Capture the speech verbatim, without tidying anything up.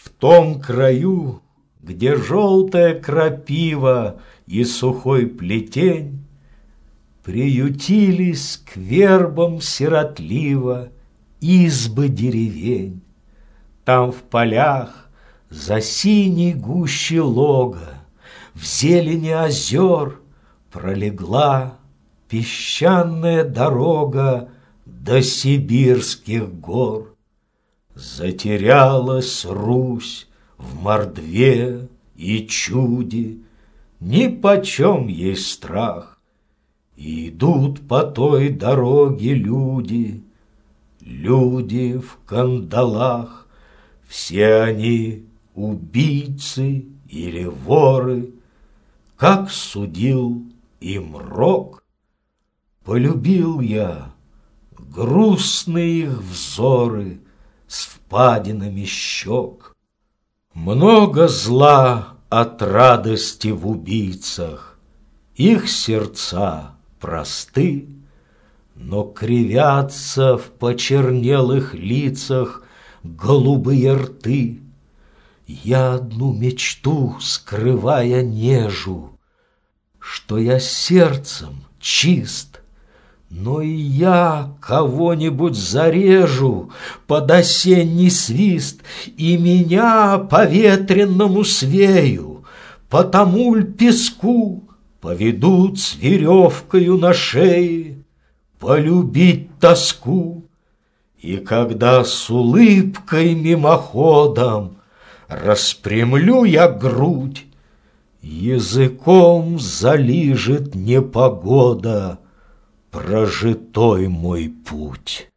В том краю, где желтая крапива и сухой плетень, приютились к вербам сиротливо избы деревень. Там в полях за синей гущей лога, в зелени озер пролегла песчаная дорога до сибирских гор. Затерялась Русь в мордве и чуде, нипочем ей страх. И идут по той дороге люди, люди в кандалах. Все они убийцы или воры, как судил им Рок. Полюбил я грустные их взоры с впадинами щек. Много зла от радости в убийцах, их сердца просты, но кривятся в почернелых лицах голубые рты. Я одну мечту, скрывая, нежу, что я сердцем чист, но и я кого-нибудь зарежу под осенний свист, и меня по ветренному свею, по тому ль песку поведут с веревкою на шее полюбить тоску. И когда с улыбкой мимоходом распрямлю я грудь, языком залижет непогода прожитой мой путь.